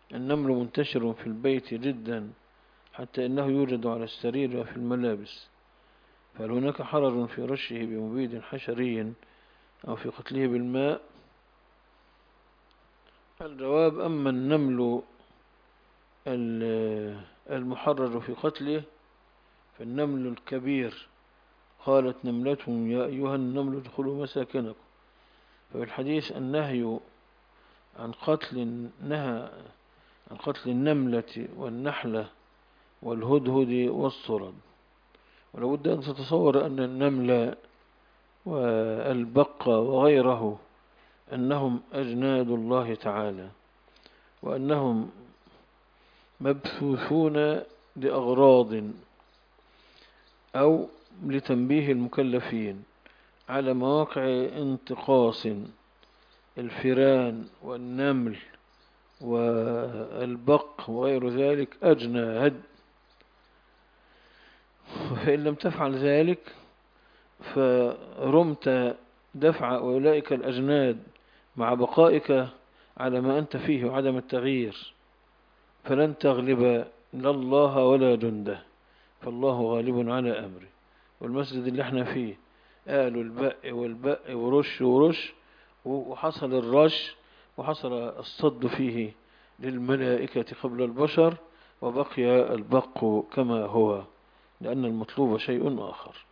النمل منتشر في البيت جدا، حتى إنه يوجد على السرير وفي الملابس، فهل هناك حرج في رشه بمبيد حشري أو في قتله بالماء؟ الجواب: أما النمل المحرج في قتله فالنمل الكبير، قالت نملة يا أيها النمل ادخلوا مساكنكم، ففي الحديث النهي نهى عن قتل النملة والنحلة والهدهد والصرد. ولابد أن تتصور أن النمل والبق وغيره أنهم أجناد الله تعالى، وأنهم مبثوثون لأغراض أو لتنبيه المكلفين على مواقع انتقاص. الفيران والنمل والبق وغير ذلك أجناد، فإن لم تفعل ذلك فرمت دفع أولئك الأجناد مع بقائك على ما أنت فيه وعدم التغيير، فلن تغلب لا الله ولا جنده، فالله غالب على أمره. والمسجد اللي احنا فيه قالوا البق والبق ورش ورش، وحصل الرش وحصل الصد فيه للملائكة قبل البشر، وبقي البق كما هو، لأن المطلوب شيء آخر.